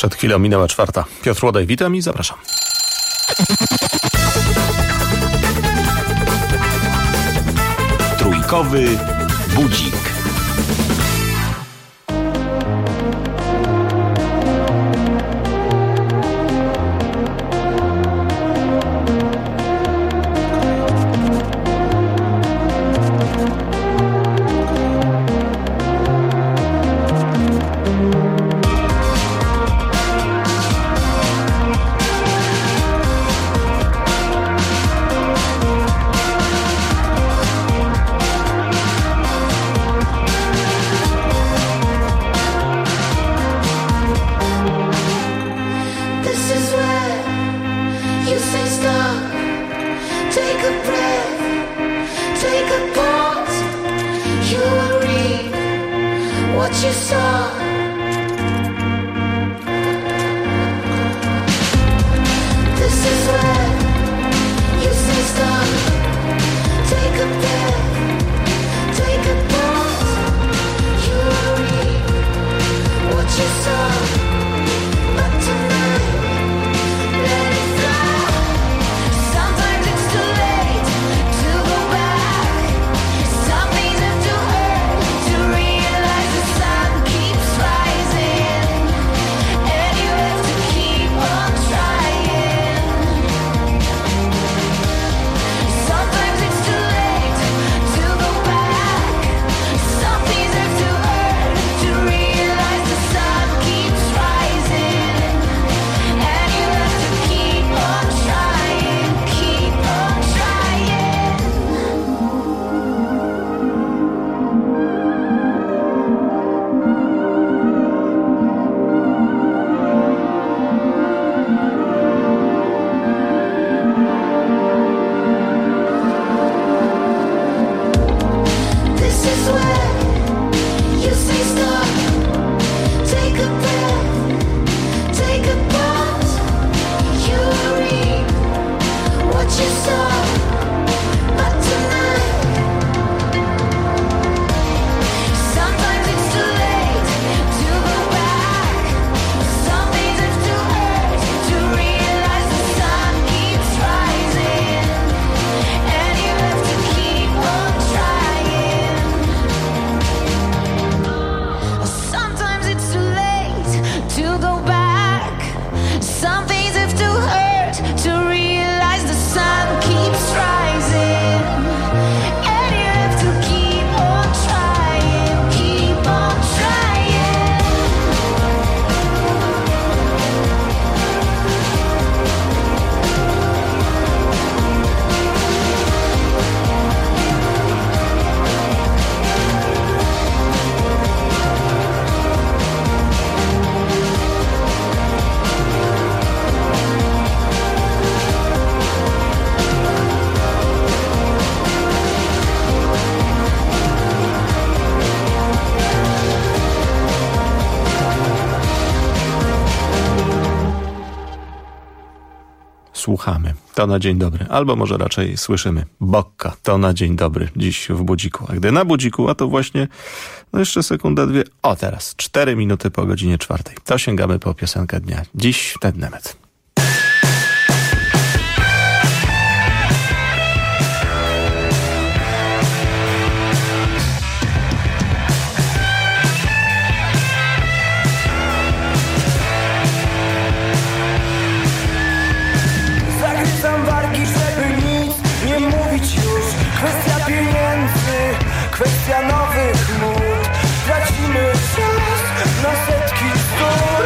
Przed chwilą minęła 4. Piotr Łodaj, witam i zapraszam. Trójkowy budzik. Słuchamy. To na dzień dobry. Albo może raczej słyszymy. Bokka. To na dzień dobry. Dziś w budziku. A gdy na budziku, a to właśnie jeszcze sekunda, dwie. O, teraz 4 minuty po godzinie 4. To sięgamy po piosenkę dnia. Dziś ten Nemet. Kwestia nowych mód. Tracimy czas na setki bzdur.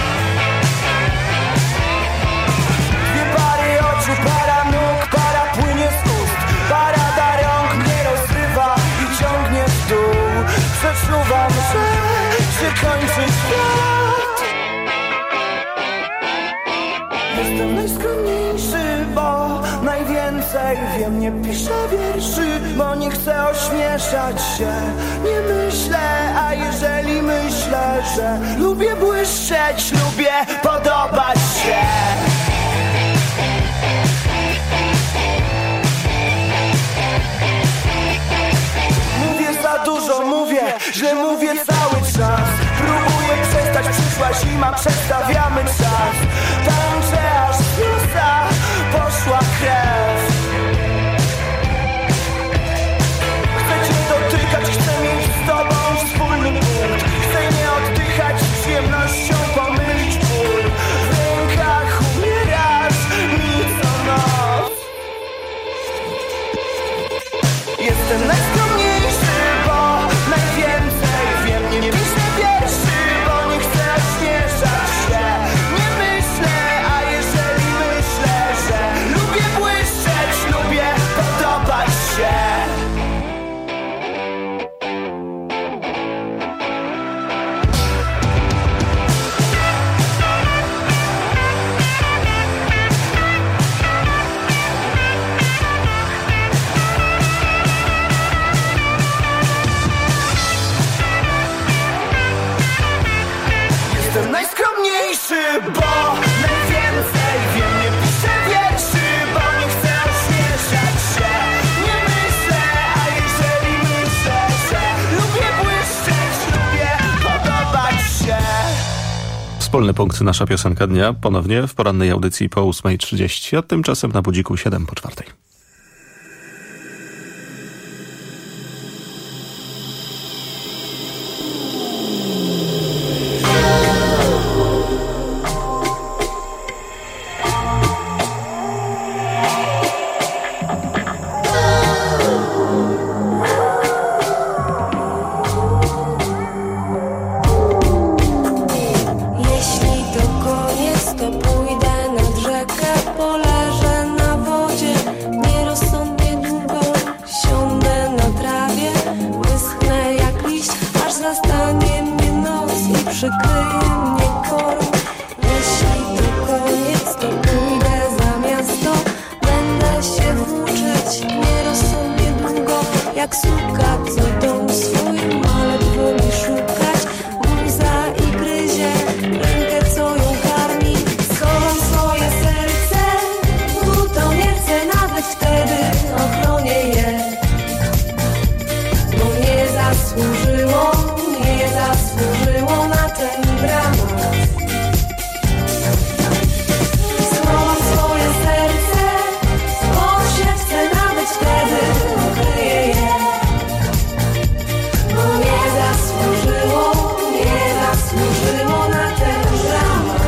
Dwie pary oczu, para nóg, para płynie z ust. Parada rąk mnie rozrywa i ciągnie w dół. Przeczuwam, że się kończy świat. Jestem najskromniejszy, bo najwięcej wiem. Nie piszę wierszy, bo nie chcę ośmieszać się. Nie myślę, a jeżeli myślę, że lubię błyszczeć, lubię podobać się. Mówię za dużo, mówię, że mówię cały czas. Próbuję przestać, przyszła zima, przestawiamy czas. Tańczę aż z nosa poszła krew. Chcę cię dotykać, chcę mieć z tobą wspólny punkt. Chcę nie oddychać, z przyjemnością pomylić ból. W rękach umierasz mi co noc. Jestem najskromniejszy, bo najwięcej wiem. Nie piszę wierszy, bo nie chcę ośmieszać się. Nie myślę, a jeżeli myślę, że lubię błyszczeć, lubię podobać się. Jestem najskromniejszy, bo najwięcej wiem. Nie piszę wierszy, bo nie chcę ośmieszać się. Nie myślę, a jeżeli myślę, że lubię błyszczeć, lubię podobać się. Wspólny punkt, nasza piosenka dnia, ponownie w porannej audycji po 8:30, a tymczasem na budziku 7:04. Jeśli to koniec, to pójdę nad rzekę, poleżę na wodzie, nierozsądnie długo siądę na trawie, wyschnę jak liść, aż zastanie mnie noc i przykryje mnie korą. Jeśli to koniec, to pójdę za miasto, będę się włóczyć nierozsądnie długo, jak suka, co dom swój malet woli szukać. Łza i gryzie rękę, co ją karmi. Schowam swoje serce, to nie chcę nawet wtedy ochronię je, bo nie zasłużyło na ten dramat. Schowam swoje serce, bo się chcę nawet wtedy ukryję je, bo nie zasłużyło na ten dramat.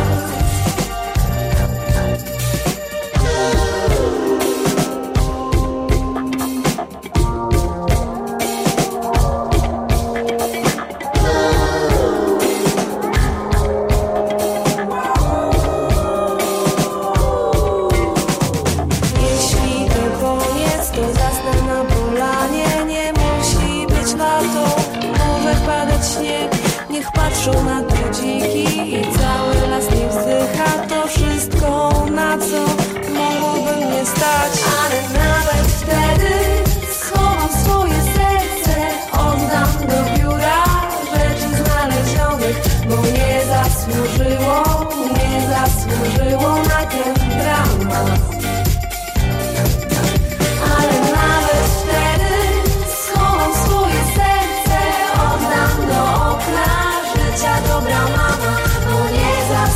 Jeśli to koniec, to zasnę na polanie. Nie musi być lato, może padać śnieg. Niech patrzą na budziki i cały las nie wzdycha. To wszystko, na co mogłoby mnie stać. Ale nawet wtedy schowam swoje serce, oddam do biura rzeczy znalezionych, bo nie zasłużyło na ten dramat. Ale nawet wtedy schowam swoje serce, oddam do okna życia dobra mama, bo nie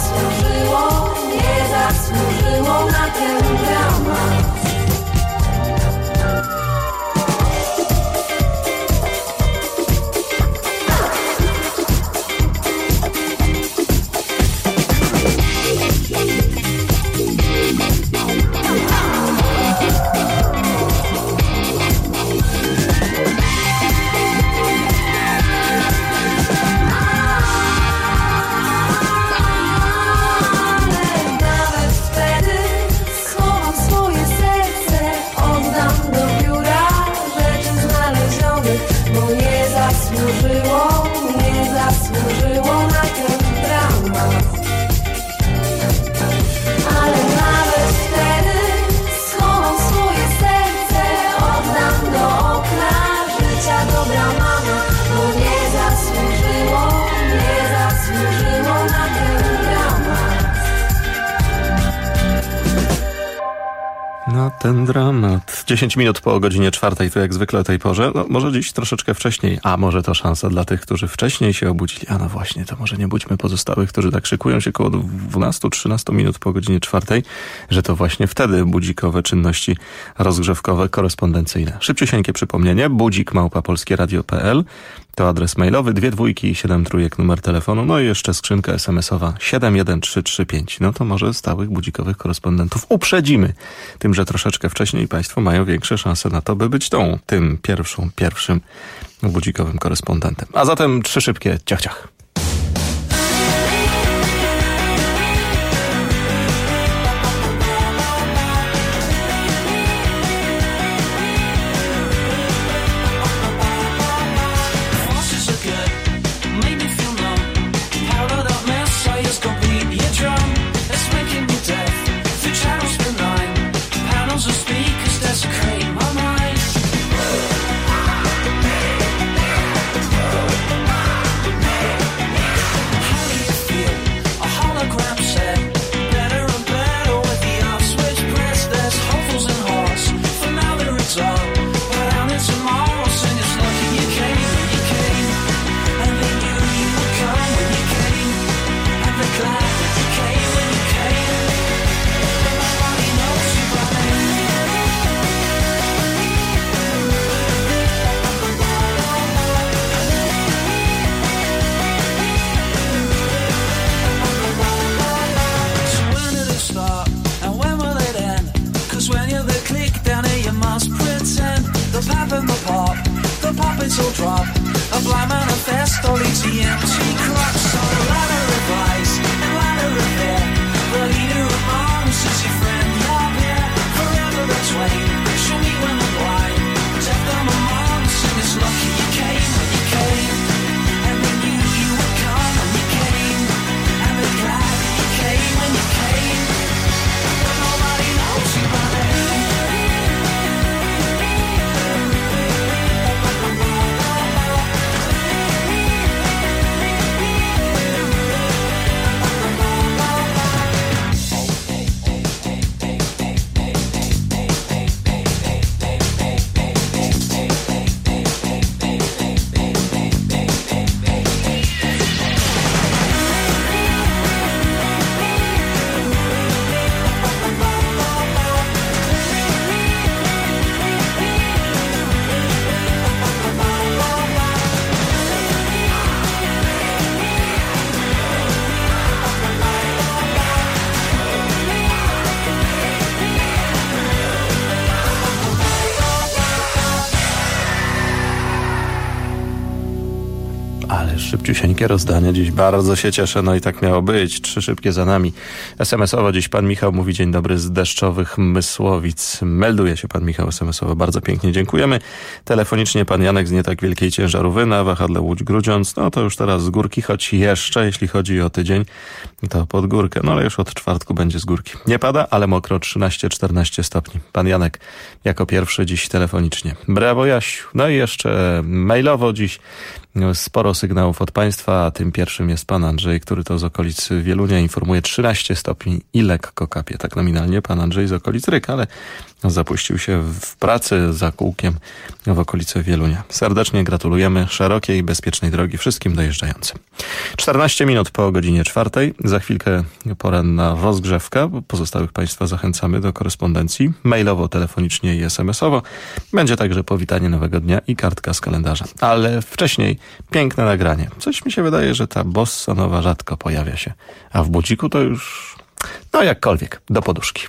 zasłużyło na ten dramat. ten dramat. 10 minut po godzinie 4, to jak zwykle o tej porze. No, może dziś troszeczkę wcześniej, a może to szansa dla tych, którzy wcześniej się obudzili. A no właśnie, to może nie budźmy pozostałych, którzy tak szykują się koło 12-13 minut po godzinie 4, że to właśnie wtedy budzikowe czynności rozgrzewkowe, korespondencyjne. Szybciusieńkie przypomnienie, budzik@polskieradio.pl to adres mailowy, 2 dwójki i 7 trójek numer telefonu, no i jeszcze skrzynka SMS-owa 71335. No to może stałych budzikowych korespondentów uprzedzimy tym, że troszeczkę wcześniej państwo mają większe szanse na to, by być tym pierwszym budzikowym korespondentem. A zatem 3 szybkie ciach. Szybciusieńkie rozdanie. Dziś bardzo się cieszę, no i tak miało być. 3 szybkie za nami. SMS-owo dziś pan Michał mówi: dzień dobry z deszczowych Mysłowic. Melduje się pan Michał SMS-owo. Bardzo pięknie dziękujemy. Telefonicznie pan Janek z nie tak wielkiej ciężarówki na wahadle Łódź-Grudziądz. No to już teraz z górki, choć jeszcze, jeśli chodzi o tydzień, to pod górkę. No ale już od czwartku będzie z górki. Nie pada, ale mokro, 13-14 stopni. Pan Janek jako pierwszy dziś telefonicznie. Brawo Jasiu. No i jeszcze mailowo dziś sporo sygnałów od państwa, a tym pierwszym jest pan Andrzej, który to z okolic Wielunia informuje 13 stopni i lekko kapie. Tak nominalnie pan Andrzej z okolic Ryk, ale zapuścił się w pracy za kółkiem w okolicy Wielunia. Serdecznie gratulujemy szerokiej i bezpiecznej drogi wszystkim dojeżdżającym. 14 minut po godzinie 4. Za chwilkę poranna rozgrzewka. Pozostałych państwa zachęcamy do korespondencji mailowo, telefonicznie i SMS-owo. Będzie także powitanie nowego dnia i kartka z kalendarza. Ale wcześniej piękne nagranie. Coś mi się wydaje, że ta bossa nowa rzadko pojawia się. A w budziku to już, no jakkolwiek, do poduszki.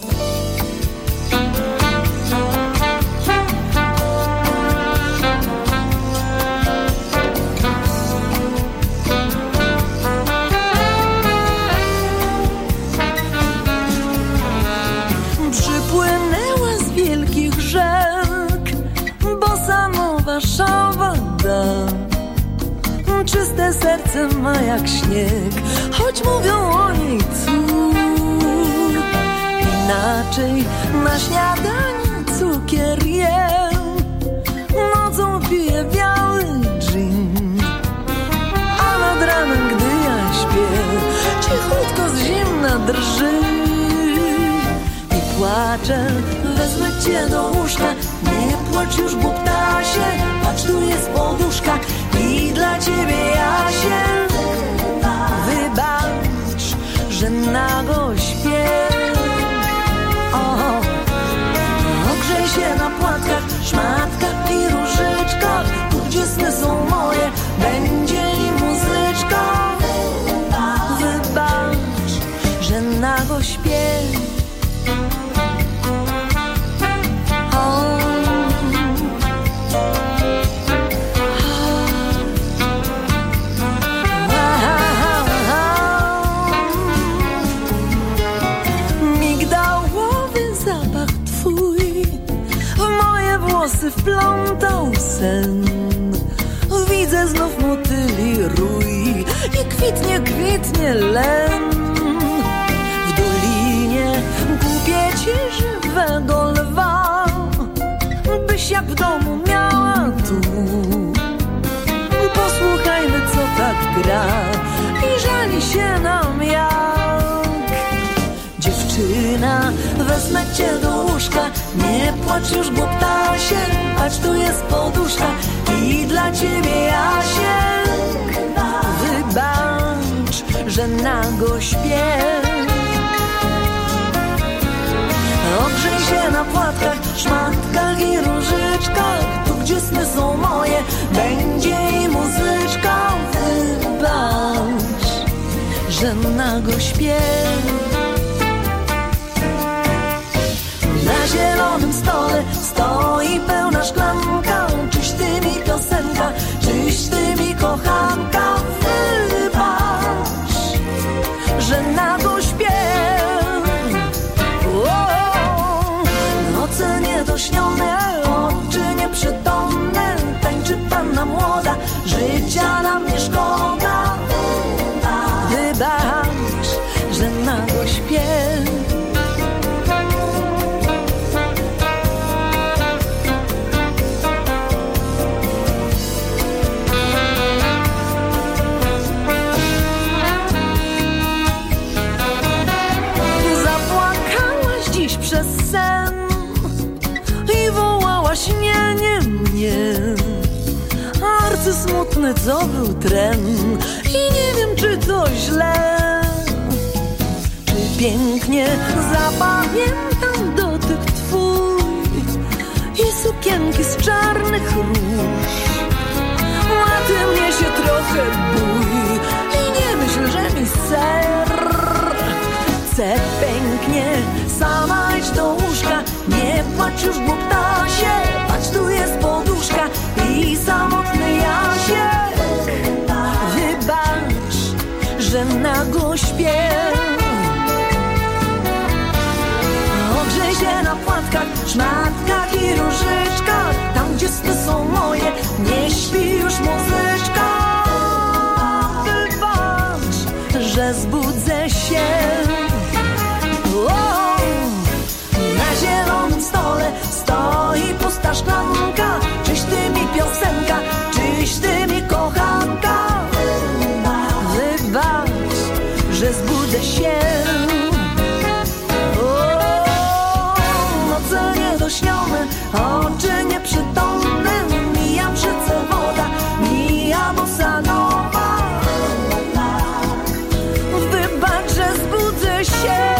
Przypłynęła z wielkich rzek bossa nowa szawada. Czyste serce ma jak śnieg, choć mówią o niej cud. Inaczej na śniadanie cukier jem, nocą piję biały dżin, a nad ranem, gdy ja śpię, cichutko z zimna drży i płaczę cię do łóżka. Nie płacz już, bo ptasie, patrz, tu jest poduszka i dla ciebie ja się wybacz, że nago śpię. Ogrzej się na płatkach, szmatkach i różyczkach, tu gdzie sny są moje, będzie i muzyczka. Wybacz, że nago śpię. Migdałowy zapach twój w moje włosy wplątał sen. Widzę znów motyli rój i kwitnie len. W dolinie kupię ci żywego lwa, byś jak w domu miała tu. Posłuchajmy, co tak gra i żali się nam jak dziewczyna. Wezmę cię do łóżka, nie płacz już, bo ptasie, patrz, tu jest poduszka i dla ciebie Jasiek. Wybacz, że nago śpię. Ogrzej się na płatkach, szmatkach i różyczkach, tu gdzie sny są moje, będzie i muzyczka. Wybacz, że nago śpię. Na zielonym stole stoi pełna szklanka, czyś ty mi piosenka, czyś ty mi kochanka. Wybacz, że nago śpię. Noce niedośnione, oczy nieprzytomne, tańczy panna młoda, życia nam nie szkoda. Wybacz, że nago śpię. Zapłakałaś dziś przez sen i wołałaś nie mnie. Arcysmutny co był tren i nie wiem, czy to źle, czy pięknie zapamiętam dotyk twój i sukienki z czarnych róż. A ty mnie się trochę bój i nie myśl, że mi serce pęknie. Sama idź do łóżka, nie płacz już, bo ptasie, patrz, tu jest poduszka i samotny Jasiek. Wybacz, że nago śpię. Ogrzej się na płatkach, szmatkach i różyczkach, tam gdzie sny są moje, nie śpi już muzyczka. Wybacz, że zbudzę się. Na zielonym stole stoi pusta szklanka, czyś ty mi piosenka, czyś ty mi kochanka. Wybacz, że zbudzę się. Noce niedośnione, oczy nieprzytomne, mija w rzece woda, mija bossa nowa. Wybacz, że zbudzę się.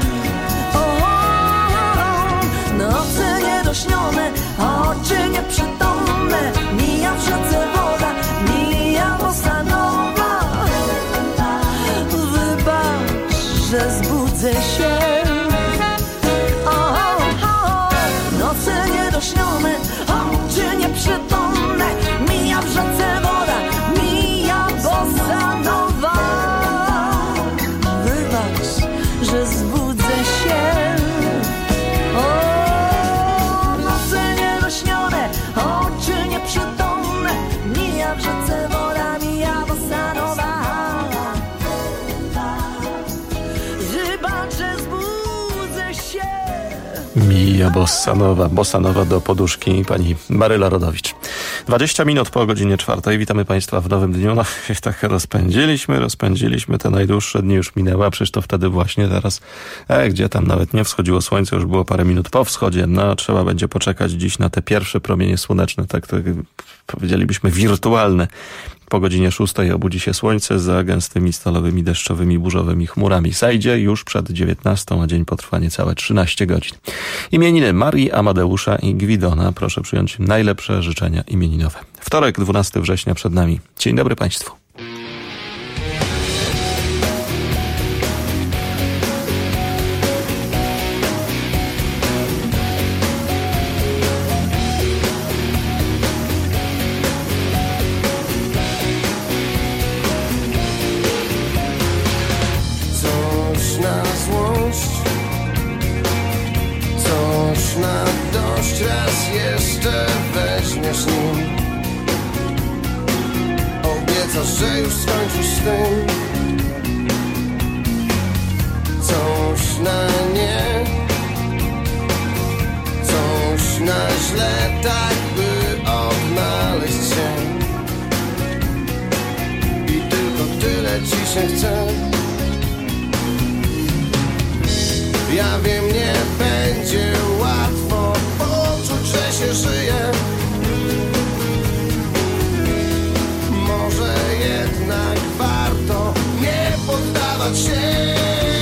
Noce niedośnione, oczy nieprzytomne, mija w rzece woda, mija bossa nowa. Wybacz, że zbudzę się. Noce niedośnione, oczy nieprzytomne, mija w rzece woda, mija bossa nowa. Wybacz, że zbudzę się. Noce niedośnione, oczy nieprzytomne, mija w rzece woda, mija bossa nowa. Wybacz, że zbudzę się. Mija bossa nowa do poduszki, pani Maryla Rodowicz. 20 minut po godzinie 4. Witamy Państwa w nowym dniu. No, tak rozpędziliśmy. Te najdłuższe dni już minęły, a przecież to wtedy właśnie teraz, gdzie tam nawet nie wschodziło słońce, już było parę minut po wschodzie. No, trzeba będzie poczekać dziś na te pierwsze promienie słoneczne, tak powiedzielibyśmy wirtualne. Po godzinie 6 obudzi się słońce za gęstymi, stalowymi, deszczowymi, burzowymi chmurami. Zajdzie już przed 19, a dzień potrwa niecałe 13 godzin. Imieniny Marii, Amadeusza i Gwidona. Proszę przyjąć najlepsze życzenia imieninowe. Wtorek, 12 września przed nami. Dzień dobry Państwu. Raz jeszcze weźmiesz nim. Obiecasz, że już skończysz z tym. Coś na nie, coś na źle, tak by odnaleźć się. I tylko tyle ci się chce. Ja wiem, nie będzie łatwo poczuć, że się żyje. Może jednak warto nie poddawać się.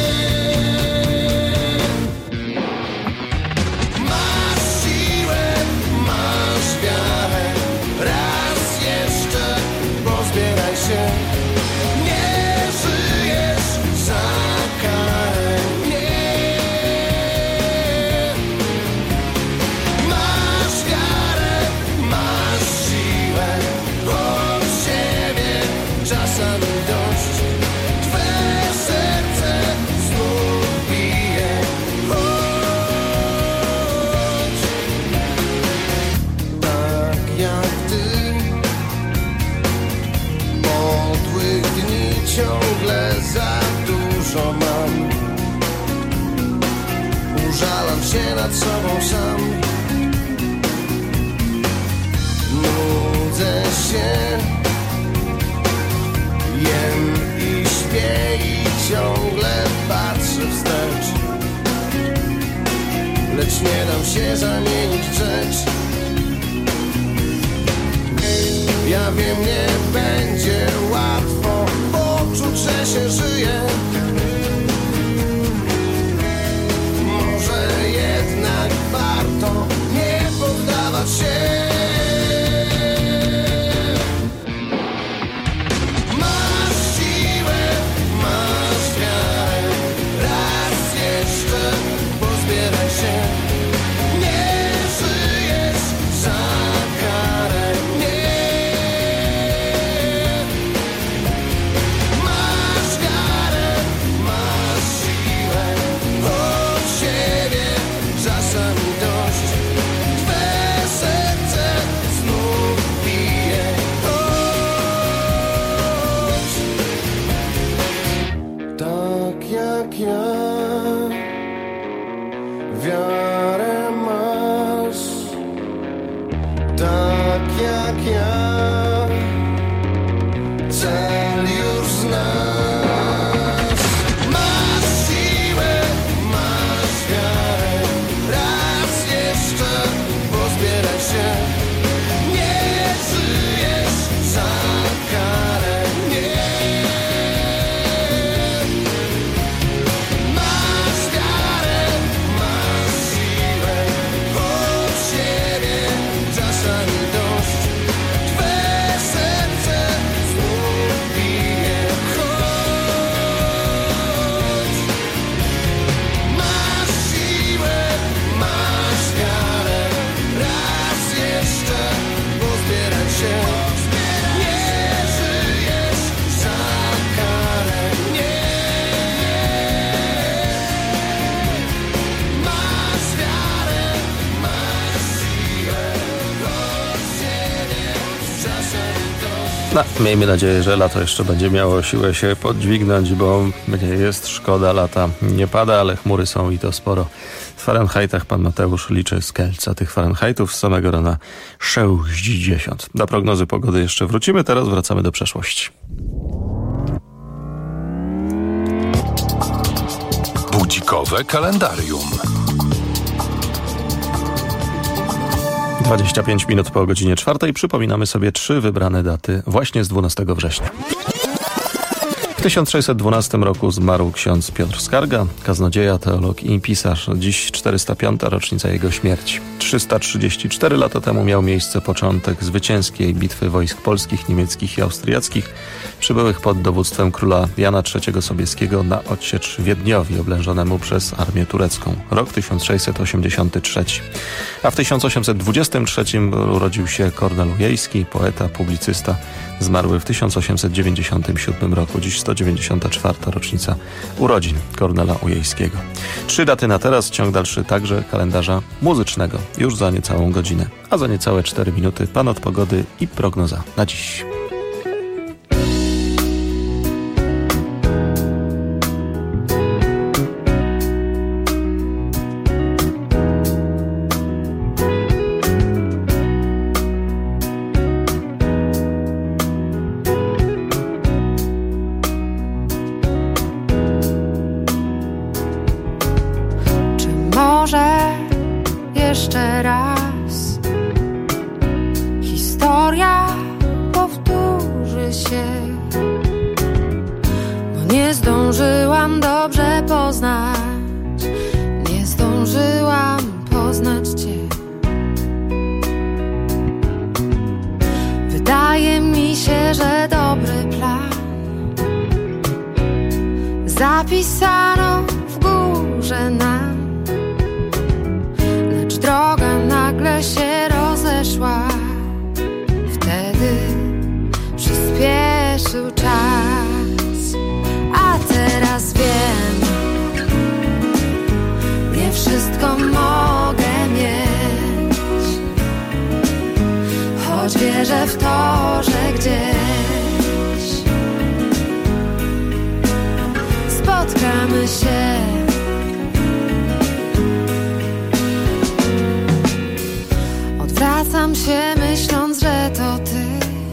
Masz siłę, masz wiarę. Raz jeszcze pozbieraj się. Nie żyjesz za karę. Ciągle za dużo mam. Użalam się nad sobą sam. Nudzę się. Jem i śpię i ciągle patrzę wstecz. Lecz nie dam się zamienić w rzecz. Ja wiem, nie będzie łatwo poczuć, że się żyje. Może jednak warto nie poddawać się. Masz siłę, masz wiarę. Raz jeszcze pozbieraj się. Nie żyjesz za karę. Nie. No, miejmy nadzieję, że lato jeszcze będzie miało siłę się podźwignąć, bo mnie jest szkoda, lata nie pada, ale chmury są i to sporo. W Fahrenheitach pan Mateusz liczy z Kielca. Tych Fahrenheitów z samego rana 60. Do prognozy pogody jeszcze wrócimy, teraz wracamy do przeszłości. Budzikowe kalendarium. 25 minut po godzinie 4. Przypominamy sobie 3 wybrane daty właśnie z 12 września. W 1612 roku zmarł ksiądz Piotr Skarga, kaznodzieja, teolog i pisarz. Dziś 405. rocznica jego śmierci. 334 lata temu miał miejsce początek zwycięskiej bitwy wojsk polskich, niemieckich i austriackich, przybyłych pod dowództwem króla Jana III Sobieskiego na odsiecz Wiedniowi, oblężonemu przez armię turecką. Rok 1683. A w 1823 urodził się Kornel Ujejski, poeta, publicysta, zmarły w 1897 roku. Dziś 194. rocznica urodzin Kornela Ujejskiego. 3 daty na teraz, ciąg dalszy także kalendarza muzycznego. Już za niecałą godzinę, a za niecałe 4 minuty pan od pogody i prognoza na dziś. Jeszcze raz historia powtórzy się, bo nie zdążyłam dobrze poznać, nie zdążyłam poznać Cię. Wydaje mi się, że dobry plan zapisano w górze nam. Droga nagle się rozeszła, wtedy przyspieszył czas. A teraz wiem, nie wszystko mogę mieć, choć wierzę w to, że gdzieś spotkamy się. Wracam się myśląc, że to Ty,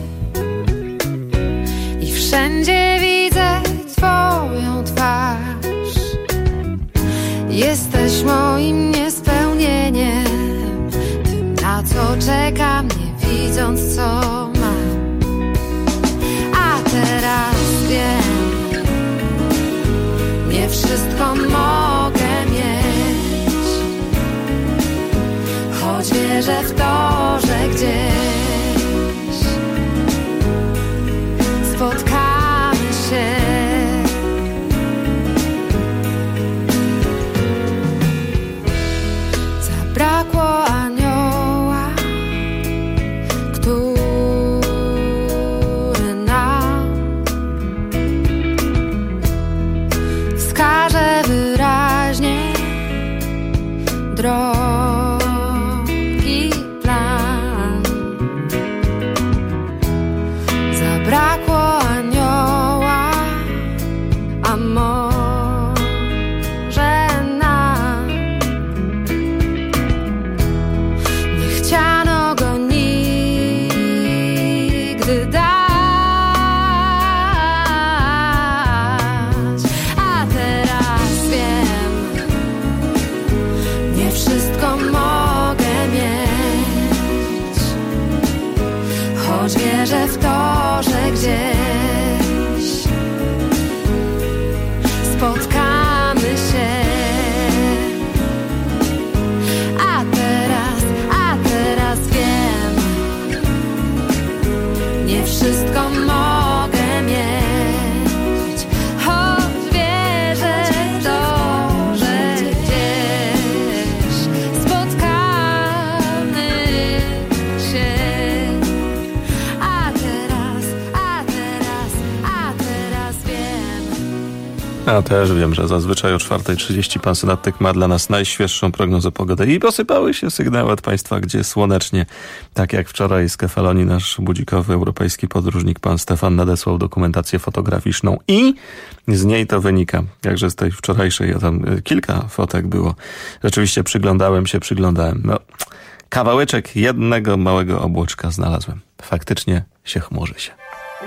i wszędzie widzę Twoją twarz. Jesteś moim niespełnieniem, tym, na co czekam, nie widząc, co mam. A teraz wiem, nie wszystko mogę mieć, choć wierzę w to, że gdzieś spotkamy się. Zabrakło anioła, który nam wskaże wyraźnie drogę. Brakło anioła, a może nam nie chciano go nigdy dać. A teraz wiem, nie wszystko Ja też wiem, że zazwyczaj o 4:30 pan synoptyk ma dla nas najświeższą prognozę pogody i posypały się sygnały od państwa, gdzie słonecznie, tak jak wczoraj z Kefalonii nasz budzikowy europejski podróżnik pan Stefan nadesłał dokumentację fotograficzną i z niej to wynika. Jakże z tej wczorajszej, ja tam kilka fotek było. Rzeczywiście przyglądałem. No, kawałeczek jednego małego obłoczka znalazłem. Faktycznie się chmurzy się.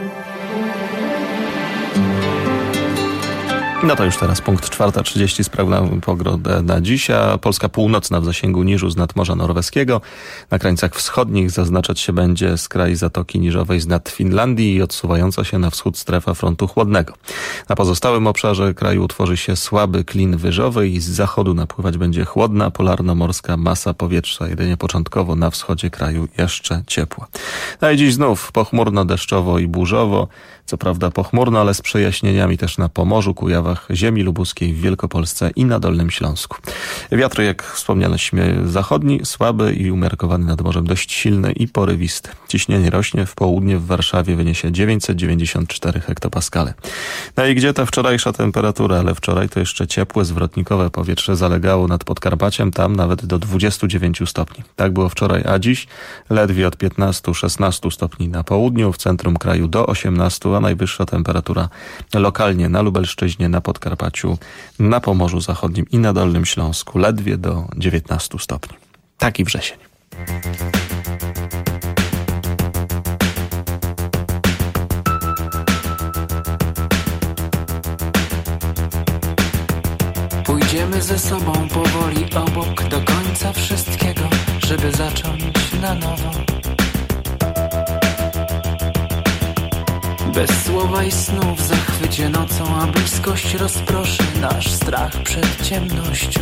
No to już teraz punkt 4:30, sprawna pogoda na dziś, a Polska północna w zasięgu niżu z nadmorza norweskiego. Na krańcach wschodnich zaznaczać się będzie skraj Zatoki Niżowej z nad Finlandii i odsuwająca się na wschód strefa frontu chłodnego. Na pozostałym obszarze kraju utworzy się słaby klin wyżowy i z zachodu napływać będzie chłodna polarno-morska masa powietrza. Jedynie początkowo na wschodzie kraju jeszcze ciepła. No i dziś znów pochmurno, deszczowo i burzowo. Co prawda pochmurno, ale z przejaśnieniami też na Pomorzu, Kujawach, ziemi lubuskiej, w Wielkopolsce i na Dolnym Śląsku. Wiatr, jak wspomnieliśmy, zachodni, słaby i umiarkowany nad morzem, dość silny i porywisty. Ciśnienie rośnie, w południe w Warszawie wyniesie 994 hektopaskale. No i gdzie ta wczorajsza temperatura? Ale wczoraj to jeszcze ciepłe, zwrotnikowe powietrze zalegało nad Podkarpaciem, tam nawet do 29 stopni. Tak było wczoraj, a dziś ledwie od 15-16 stopni na południu, w centrum kraju do 18, a najwyższa temperatura lokalnie na Lubelszczyźnie, na Podkarpaciu, na Pomorzu Zachodnim i na Dolnym Śląsku ledwie do 19 stopni. Taki wrzesień. Pójdziemy ze sobą powoli obok do końca wszystkiego, żeby zacząć na nowo. Bez słowa i snu w zachwycie nocą, a bliskość rozproszy nasz strach przed ciemnością.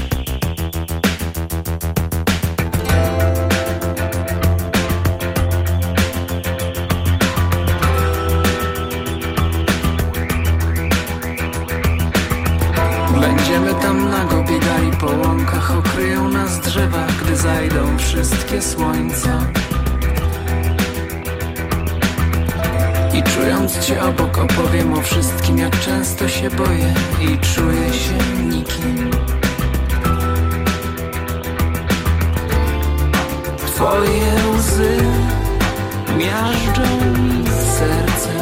Będziemy tam nago biegali po łąkach, okryją nas drzewa, gdy zajdą wszystkie słońca. I czując cię obok opowiem o wszystkim, jak często się boję i czuję się nikim. Twoje łzy miażdżą mi serce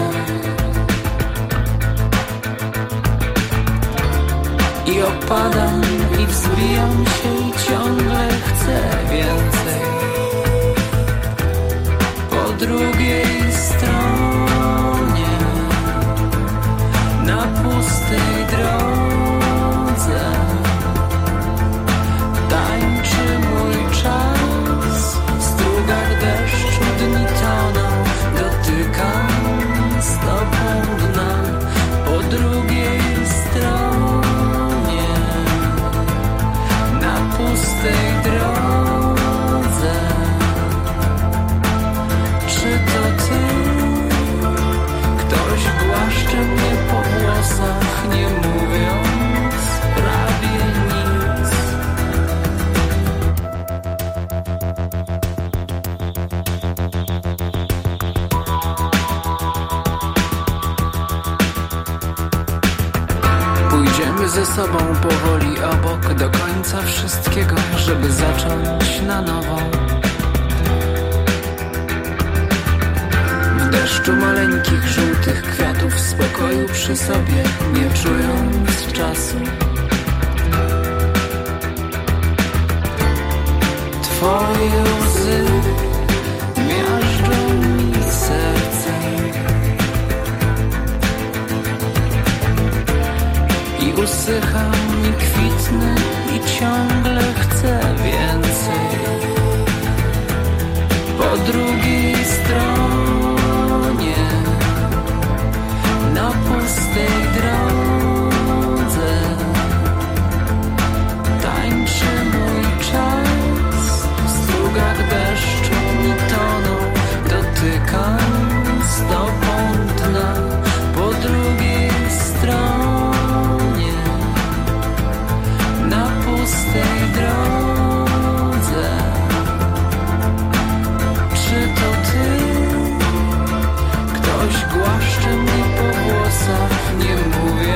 i opadam i wzbijam się i ciągle chcę więcej. Po drugiej stronie, na pustej drodze, tańczy mój czas. W strugach deszczu dni toną, dotykam stopą dna. Po drugiej stronie, na pustej drodze, czy to ty? Ktoś głaszcze mnie po włosach, nie mówiąc prawie nic. Pójdziemy ze sobą powoli obok do końca wszystkiego, żeby zacząć na nowo. W deszczu maleńkich, żółtych kwiatów, w spokoju przy sobie, nie czując czasu. Twoje łzy miażdżą mi serce i usycham i kwitnę i ciągle chcę więcej. Po drugiej stronie, na pustej drodze, tańczy mój czas. W strugach deszczu mi toną, dotykam stopą dna. Po drugiej stronie, na pustej drodze, czy to ty? Ktoś głaszcze mnie po włosach, nie mówię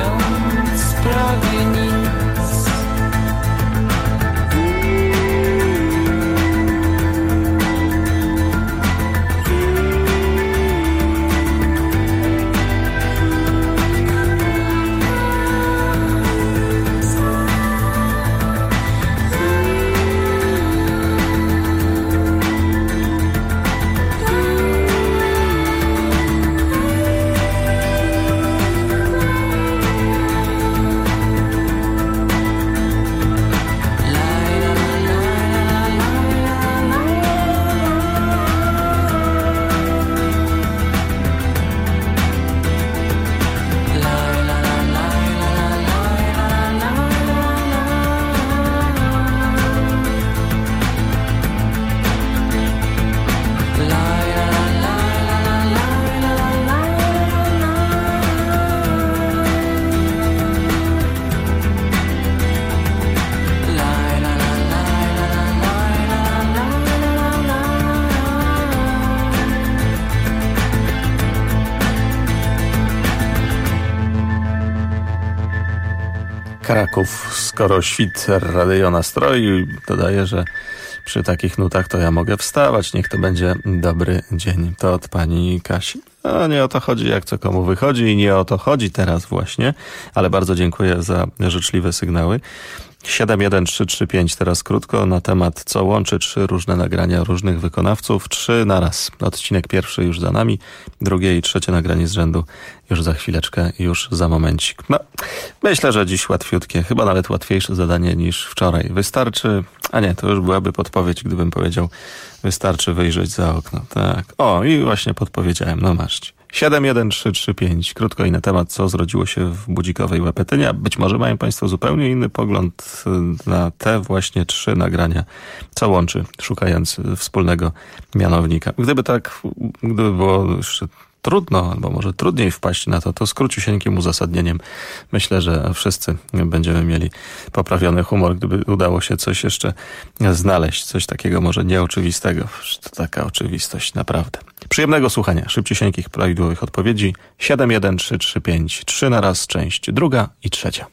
Kraków, skoro świt radio nastroi, dodaję, że przy takich nutach to ja mogę wstawać, niech to będzie dobry dzień. To od pani Kasi. No, nie o to chodzi, jak co komu wychodzi i nie o to chodzi teraz właśnie, ale bardzo dziękuję za życzliwe sygnały. 71335 teraz krótko na temat, co łączy 3 różne nagrania różnych wykonawców. 3 naraz. Odcinek pierwszy już za nami, drugie i trzecie nagranie z rzędu już za chwileczkę, już za momencik. No, myślę, że dziś łatwiutkie, chyba nawet łatwiejsze zadanie niż wczoraj. Wystarczy, a nie, to już byłaby podpowiedź, gdybym powiedział, wystarczy wyjrzeć za okno. Tak. O, i właśnie podpowiedziałem, no masz. 71335. Krótko i na temat, co zrodziło się w Budzikowej Łepetynie. Być może mają państwo zupełnie inny pogląd na te właśnie 3 nagrania, co łączy, szukając wspólnego mianownika. Gdyby było jeszcze trudno, albo może trudniej wpaść na to z króciusieńkim uzasadnieniem. Myślę, że wszyscy będziemy mieli poprawiony humor, gdyby udało się coś jeszcze znaleźć. Coś takiego może nieoczywistego. To taka oczywistość, naprawdę. Przyjemnego słuchania. Szybciusieńkich, prawidłowych odpowiedzi. 71335. 3 na raz, część druga i trzecia.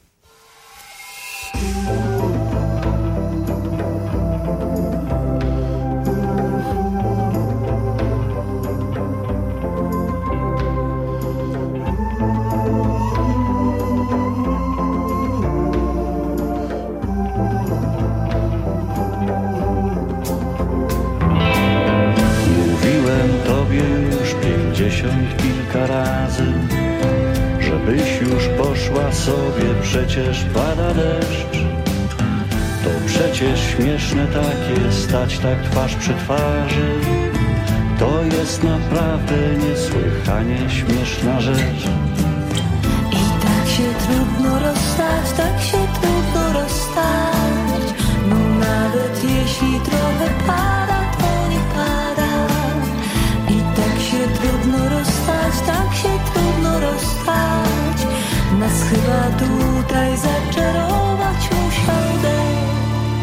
Kilka razy, żebyś już poszła sobie, przecież pada deszcz. To przecież śmieszne takie, stać tak twarz przy twarzy. To jest naprawdę niesłychanie śmieszna rzecz. I tak się trudno rozstać, tak się trudno rozstać. No nawet jeśli trochę pada, to nie pada. I tak się trudno rozstać, tak się trudno rozstać. Nas chyba tutaj zaczarować musiał deszcz.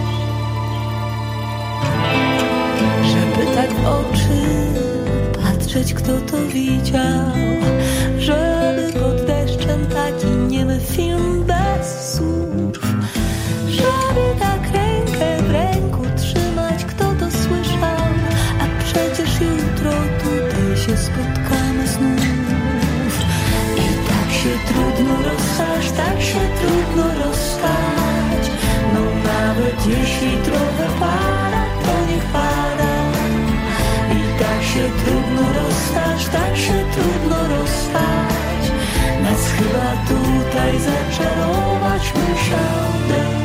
Żeby tak w oczy patrzeć, kto to widział. Żeby pod deszczem taki niemy film bez słów. Żeby tak rękę w ręku trzymać, kto to słyszał. A przecież jutro tutaj się spotkamy znów. I tak się trudno rozstać, tak się trudno rozstać. No nawet jeśli trochę pada, to niech pada. I tak się trudno rozstać, tak się trudno rozstać. Nas chyba tutaj zaczarować musiał deszcz.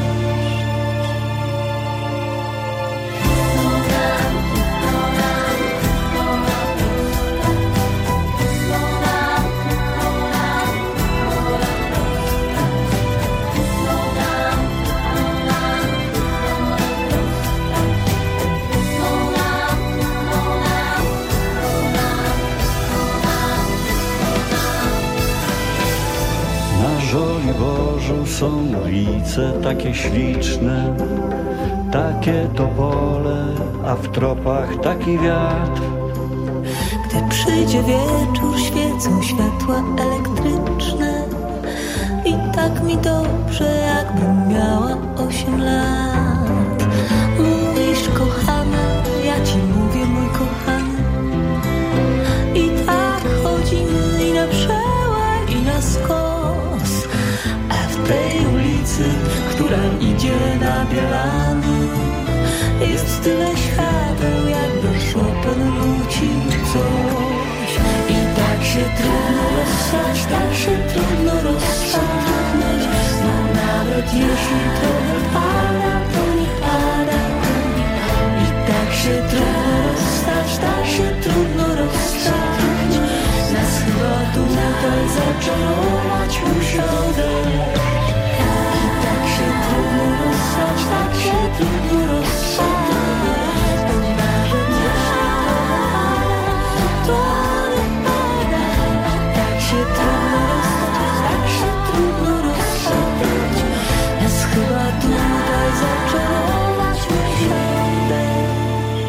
Bożu są ulice takie śliczne, takie topole, a w tropach taki wiatr. Gdy przyjdzie wieczór, świecą światła elektryczne. I tak mi dobrze, jakbym miała 8 lat. Mówisz, kochana, ja ci mówię, mój kochany. I tak chodzimy i na przełaj, i na skos. W tej ulicy, która idzie na Bielany, jest tyle świateł, jakby Chopin nucił coś. I tak się trudno rozstać, tak się trudno rozstać. No nawet jeśli trochę pada, to nie pada. I tak się trudno rozstać, tak się trudno rozstać. Nas chyba tutaj zaczarować musiał deszcz. Trudno rozstać, tak się trudno rozstać. To nawet jeśli to nie pada. Tak się trudno rozstać, tak się trudno rozstać. Nas chyba tutaj zaczarować musiał deszcz.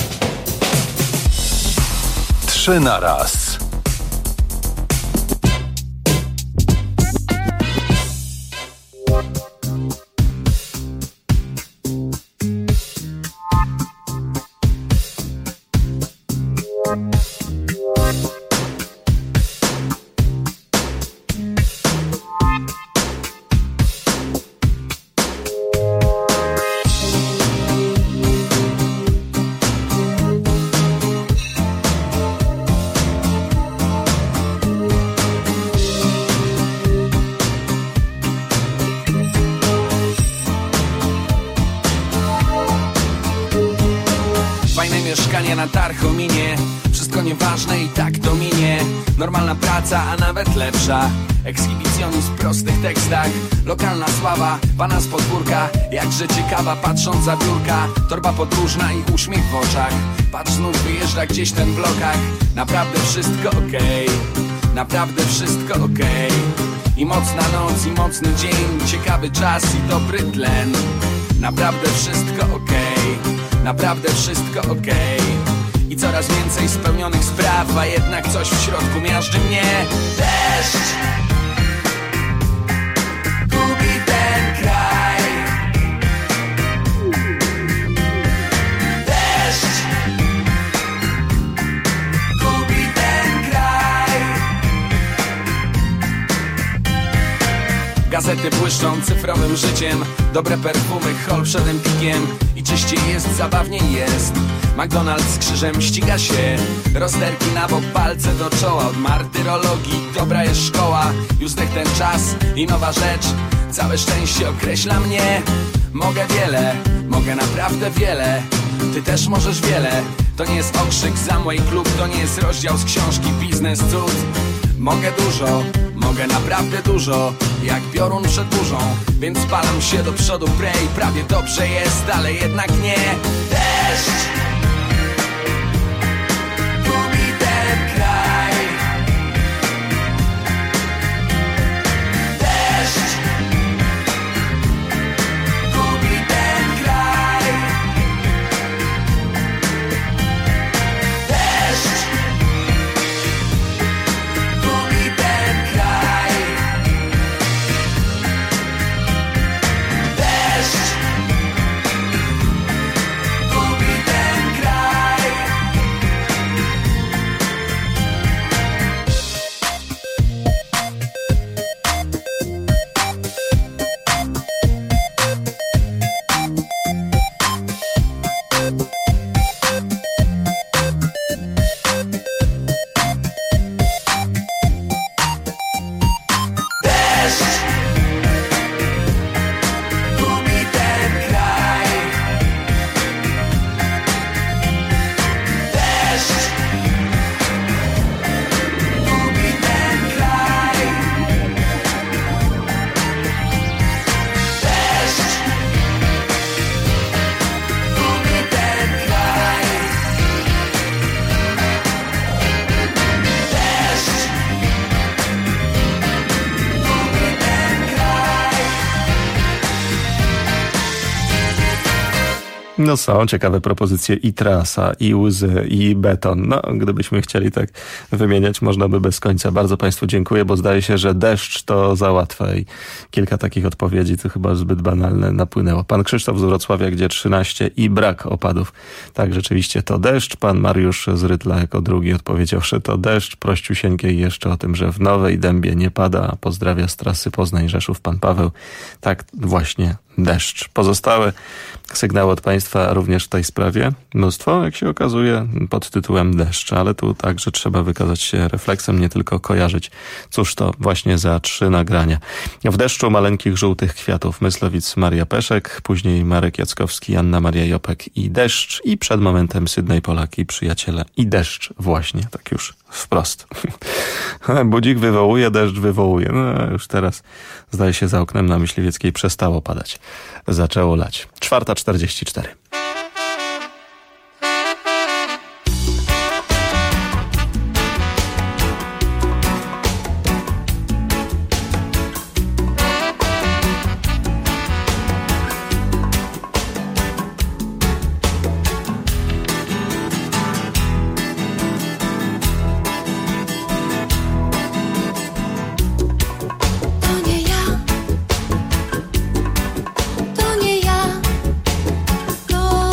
3 na raz. niech ominie. Wszystko nieważne i tak to minie. Normalna praca, a nawet lepsza. Ekshibicjonizm w prostych tekstach. Lokalna sława, pana z podwórka. Jakże ciekawa, patrząc za biurka. Torba podróżna i uśmiech w oczach. Patrz, znów wyjeżdża gdzieś ten w blokach. Naprawdę wszystko okej. Naprawdę wszystko okej. I mocna noc, i mocny dzień. Ciekawy czas i dobry tlen. Naprawdę wszystko okej. Naprawdę wszystko okej. I coraz więcej spełnionych spraw, a jednak coś w środku miażdży mnie. Deszcz gubi ten kraj. Deszcz gubi ten kraj. Gazety błyszczą cyfrowym życiem. Dobre perfumy, hol przed Empikiem. I czyściej jest, zabawniej jest. McDonald's z krzyżem ściga się. Rozterki na bok, palce do czoła. Od martyrologii dobra jest szkoła. Już zdech ten czas i nowa rzecz. Całe szczęście określa mnie. Mogę wiele, mogę naprawdę wiele. Ty też możesz wiele. To nie jest okrzyk Zamway Klub. To nie jest rozdział z książki Biznes Cud. Mogę dużo, mogę naprawdę dużo. Jak piorun przed burzą. Więc spalam się do przodu, prej. Prawie dobrze jest, ale jednak nie. Deszcz gubi ten kraj. Deszcz gubi ten kraj. Deszcz gubi ten kraj. Deszcz gubi ten kraj. Deszcz gubi ten kraj. Deszcz gubi ten kraj. Deszcz gubi ten kraj. Deszcz gubi ten kraj. No są ciekawe propozycje i trasa, i łzy, i beton. No, gdybyśmy chcieli tak wymieniać, można by bez końca. Bardzo Państwu dziękuję, bo zdaje się, że deszcz to za łatwe i kilka takich odpowiedzi to chyba zbyt banalne napłynęło. Pan Krzysztof z Wrocławia, gdzie 13 i brak opadów. Tak, rzeczywiście to deszcz. Pan Mariusz z Rytla jako drugi odpowiedziawszy to deszcz. Prościusieńkiej jeszcze o tym, że w Nowej Dębie nie pada. Pozdrawia z trasy Poznań-Rzeszów pan Paweł. Tak właśnie deszcz. Pozostałe sygnały od Państwa również w tej sprawie. Mnóstwo, jak się okazuje, pod tytułem deszcz, ale tu także trzeba wykazać się refleksem, nie tylko kojarzyć. Cóż to właśnie za 3 nagrania. W deszczu maleńkich żółtych kwiatów Myslowic Maria Peszek, później Marek Jackowski, Anna Maria Jopek i deszcz i przed momentem Sydney Polak i przyjaciele i deszcz właśnie, tak już wprost. Budzik wywołuje, deszcz wywołuje. No już teraz zdaje się za oknem na Myśliwieckiej przestało padać. Zaczęło lać. 4:44. To nie ja, to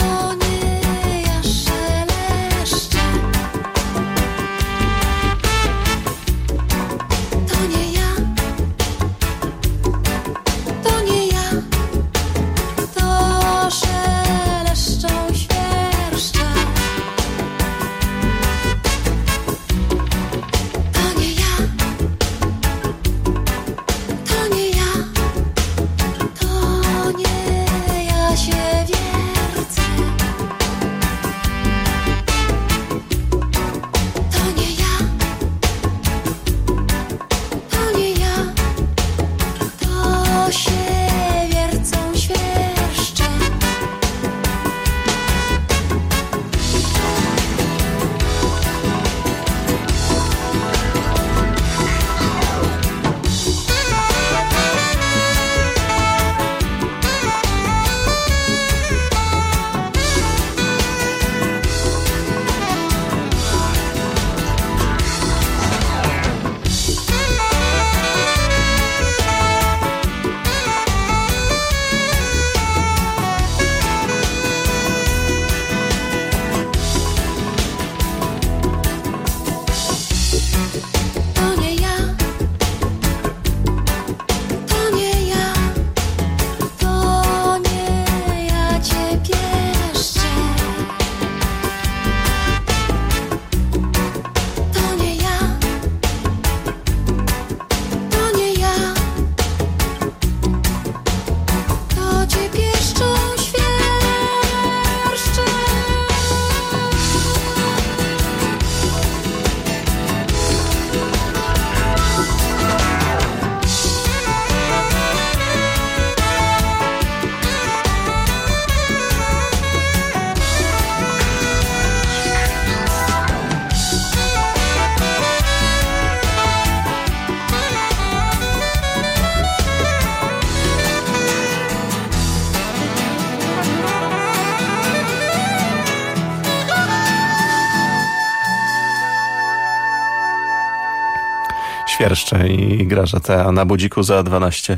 świerszcze i graża te na budziku za 12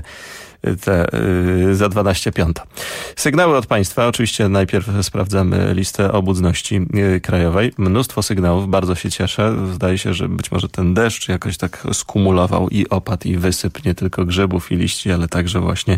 piąta. Sygnały od Państwa. Oczywiście najpierw sprawdzamy listę obudności krajowej. Mnóstwo sygnałów, bardzo się cieszę. Zdaje się, że być może ten deszcz jakoś tak skumulował i opad, i wysyp nie tylko grzybów i liści, ale także właśnie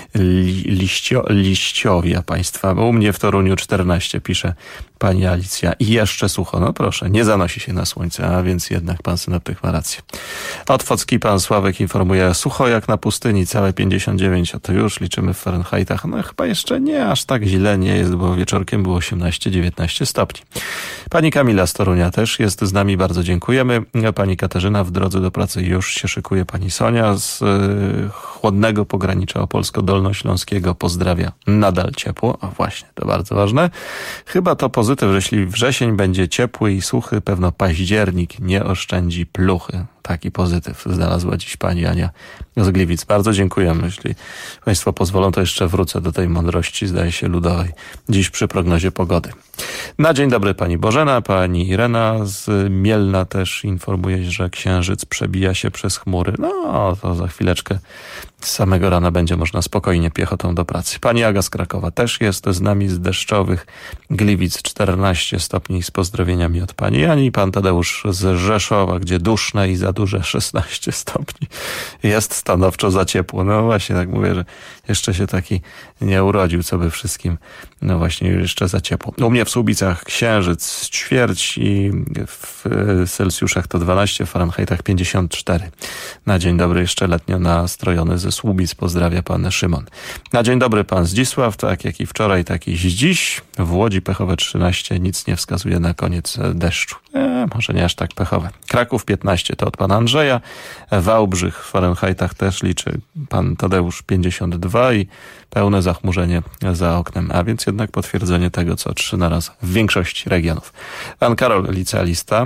liściowia Państwa. U mnie w Toruniu 14, pisze pani Alicja. I jeszcze sucho. No proszę, nie zanosi się na słońce, a więc jednak pan synoptyk ma rację. Od Focki pan Sławek informuje, sucho jak na pustyni, całe 59, a to już liczymy w Fahrenheitach. No chyba jeszcze nie, aż tak źle nie jest, bo wieczorkiem było 18-19 stopni. Pani Kamila z Torunia też jest z nami, bardzo dziękujemy. Pani Katarzyna w drodze do pracy już się szykuje. Pani Sonia z chłodnego pogranicza opolsko-dolnośląskiego pozdrawia. Nadal ciepło, a właśnie, to bardzo ważne. Chyba to pozytyw, że jeśli wrzesień będzie ciepły i suchy, pewno październik nie oszczędzi pluchy. Taki pozytyw znalazła dziś pani Ania z Gliwic. Bardzo dziękujemy. Jeśli Państwo pozwolą, to jeszcze wrócę do tej mądrości, zdaje się, ludowej, dziś przy prognozie pogody. Na dzień dobry pani Bożena, pani Irena z Mielna też informuje, że księżyc przebija się przez chmury. No, to za chwileczkę z samego rana będzie można spokojnie piechotą do pracy. Pani Aga z Krakowa też jest z nami, z deszczowych Gliwic 14 stopni z pozdrowieniami od pani Ani. I pan Tadeusz z Rzeszowa, gdzie duszne i za duże 16 stopni. Jest stanowczo za ciepło. No właśnie, tak mówię, że jeszcze się taki nie urodził, co by wszystkim, no właśnie jeszcze za ciepło. U mnie w Słubicach księżyc ćwierć i w Celsjuszach to 12, w Fahrenheitach 54. Na dzień dobry jeszcze letnio nastrojony ze Słubic pozdrawia pan Szymon. Na dzień dobry pan Zdzisław, tak jak i wczoraj, tak i dziś. W Łodzi pechowe 13, nic nie wskazuje na koniec deszczu. Może nie aż tak pechowe. Kraków 15 to od pana Andrzeja. Wałbrzych w Fahrenheitach też liczy pan Tadeusz 52 i pełne zachmurzenie za oknem, a więc jednak potwierdzenie tego, co 3 na raz w większości regionów. Pan Karol, licealista,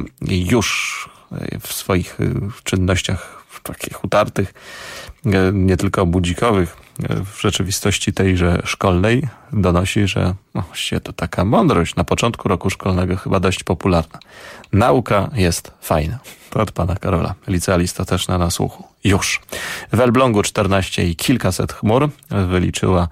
już w swoich czynnościach takich utartych, nie tylko budzikowych, w rzeczywistości tejże szkolnej donosi, że właściwie to taka mądrość na początku roku szkolnego chyba dość popularna. Nauka jest fajna. To od pana Karola. Licealista też na nasłuchu. Już. W Elblągu 14 i kilkaset chmur wyliczyła,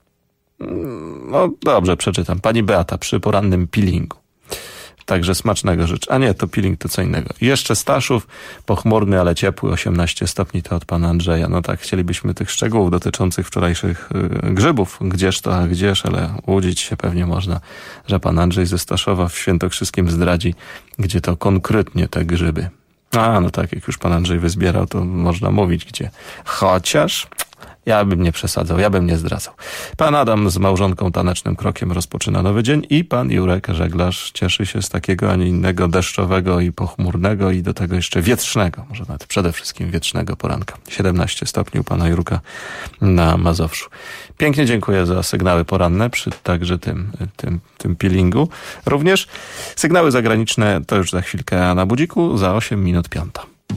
no dobrze, przeczytam. Pani Beata przy porannym peelingu. Także smacznego życzę. A nie, to peeling to co innego. I jeszcze Staszów, pochmurny, ale ciepły, 18 stopni to od pana Andrzeja. No tak, chcielibyśmy tych szczegółów dotyczących wczorajszych grzybów. Gdzież to, a gdzież, ale łudzić się pewnie można, że pan Andrzej ze Staszowa w Świętokrzyskim zdradzi, gdzie to konkretnie te grzyby. A, no tak, jak już pan Andrzej wyzbierał, to można mówić gdzie. Chociaż ja bym nie przesadzał, ja bym nie zdradzał. Pan Adam z małżonką tanecznym krokiem rozpoczyna nowy dzień i pan Jurek, żeglarz, cieszy się z takiego, a nie innego deszczowego i pochmurnego i do tego jeszcze wietrznego, może nawet przede wszystkim wietrznego poranka. 17 stopni u pana Jurka na Mazowszu. Pięknie dziękuję za sygnały poranne przy także tym peelingu. Również sygnały zagraniczne to już za chwilkę, a na budziku za 8 minut 5.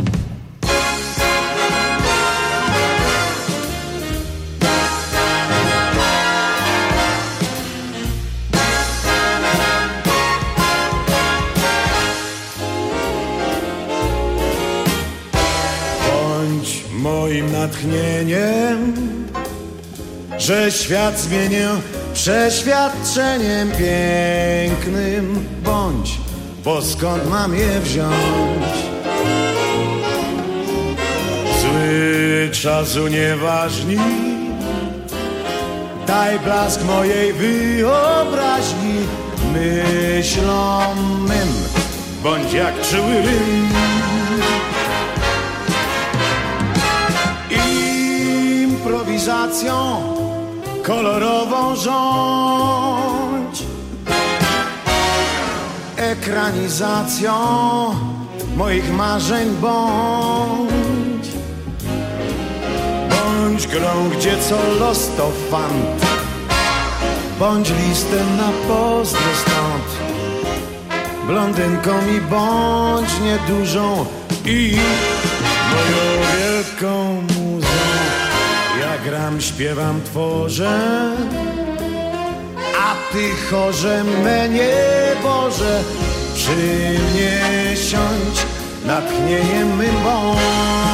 Moim natchnieniem, że świat zmienię przeświadczeniem pięknym. Bądź, bo skąd mam je wziąć? Zły czasu nieważni, daj blask mojej wyobraźni. Myślom mym, bądź jak czuły rym. Improwizacją kolorową rządź, ekranizacją moich marzeń bądź. Bądź grą, gdzie co los to fant, bądź listem na pozdro stąd. Blondynką mi bądź niedużą i moją wielką muzą. Ja gram, śpiewam, tworzę, a ty chorze me nieboże. Przy mnie siądź, natchnieniem mym bądź.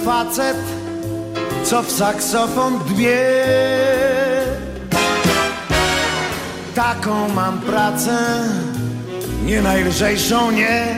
facet, co w saksofon dbie. Taką mam pracę, nie najlżejszą, nie.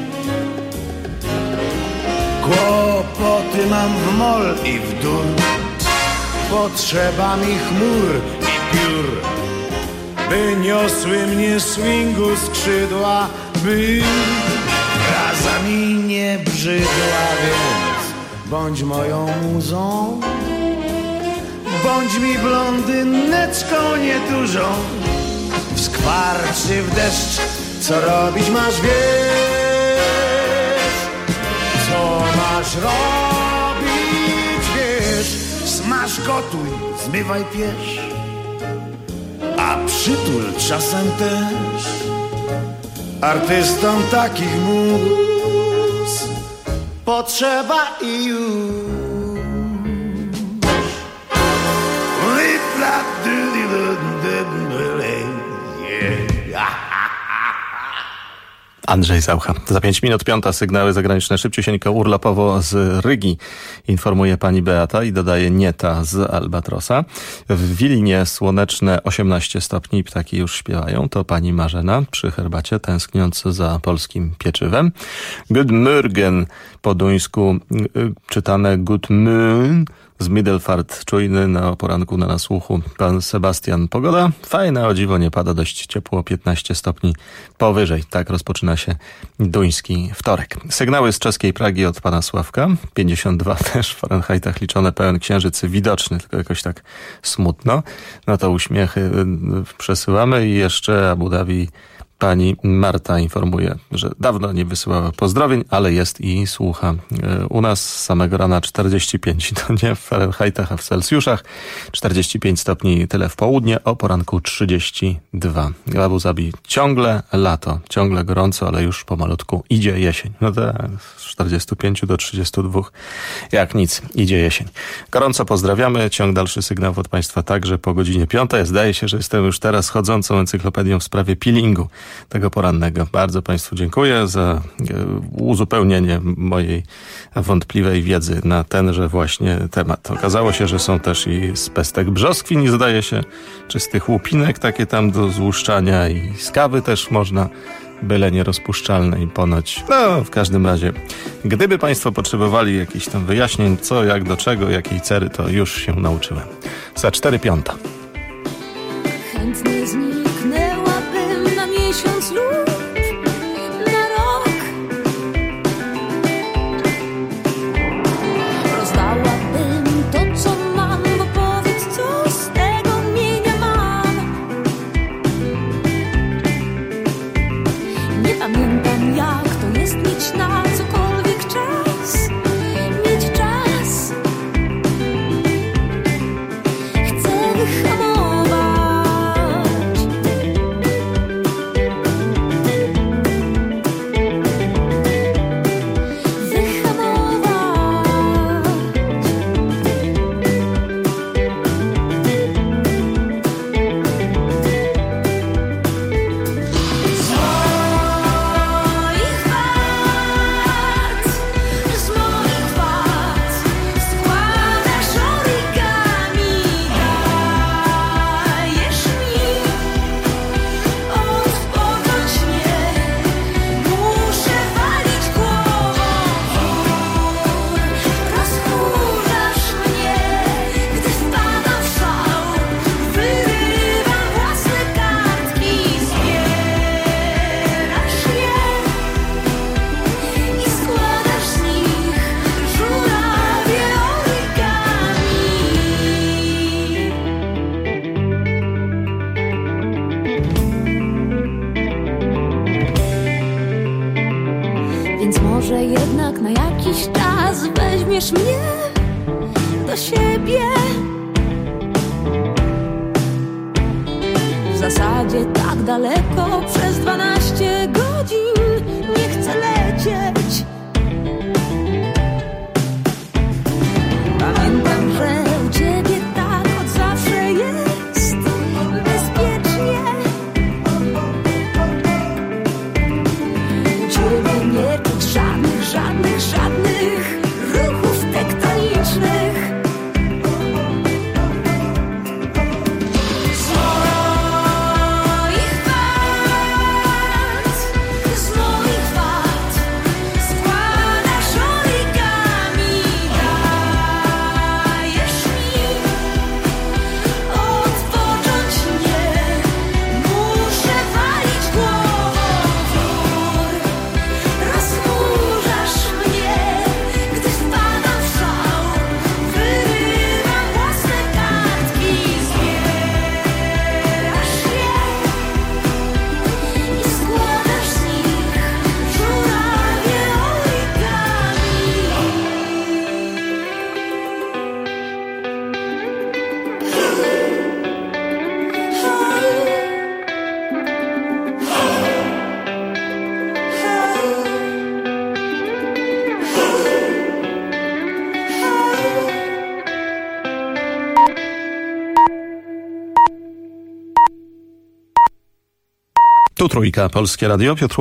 Kłopoty mam w mol i w dur. Potrzeba mi chmur i piór, by niosły mnie swingu skrzydła, by fraza mi nie brzydła, więc bądź moją muzą, bądź mi blondyneczką niedużą. W skwar czy w deszcz, co robić masz, wiesz, co masz robić, wiesz. Smaż, gotuj, zmywaj, piesz, a przytul czasem też. Artystom takich mus potrzeba i już. Andrzej Zaucha. Za 5 minut 5. Sygnały zagraniczne szybciusieńko, urlopowo z Rygi, informuje pani Beata i dodaje Nieta z Albatrosa. W Wilnie słoneczne 18 stopni, ptaki już śpiewają. To pani Marzena przy herbacie, tęskniąc za polskim pieczywem. Good morgen, po duńsku czytane good moon. Z Middelfart, czujny na poranku na nasłuchu pan Sebastian. Pogoda fajna, o dziwo nie pada, dość ciepło, 15 stopni powyżej. Tak rozpoczyna się duński wtorek. Sygnały z czeskiej Pragi od pana Sławka, 52 też w Fahrenheitach liczone, pełen księżyc widoczny, tylko jakoś tak smutno. No to uśmiechy przesyłamy i jeszcze Abu Dhabi. Pani Marta informuje, że dawno nie wysyłała pozdrowień, ale jest i słucha. U nas z samego rana 45, to nie w Fahrenheitach, a w Celsjuszach. 45 stopni tyle w południe, o poranku 32. W Abu Dhabi ciągle lato, ciągle gorąco, ale już pomalutku idzie jesień. No tak, z 45 do 32, jak nic, idzie jesień. Gorąco pozdrawiamy, ciąg dalszy sygnał od Państwa także po godzinie 5. Zdaje się, że jestem już teraz chodzącą encyklopedią w sprawie peelingu tego porannego. Bardzo Państwu dziękuję za uzupełnienie mojej wątpliwej wiedzy na tenże właśnie temat. Okazało się, że są też i z pestek brzoskwin, zdaje się, czy z tych łupinek takie tam do złuszczania i z kawy też można, byle nie-rozpuszczalnej ponoć. No, w każdym razie, gdyby Państwo potrzebowali jakichś tam wyjaśnień, co, jak, do czego, jakiej cery, to już się nauczyłem. Za 4:05. Chętnie zniknęłabym na miesiąc lub na rok. Rozdałabym to, co mam, bo powiedz, co z tego mienia mam. Nie pamiętam, jak to jest mieć na cokolwiek czas. Mieć czas. Chcę wyhamować. Więc może jednak na jakiś czas weźmiesz mnie do siebie. W zasadzie tak daleko przez 12 godzin nie chcę lecieć. Pamiętam, że u ciebie tak od zawsze jest bezpiecznie. U ciebie nie czuć żadnych ruchów tektonów. Tu Trójka, Polskie Radio. Piotr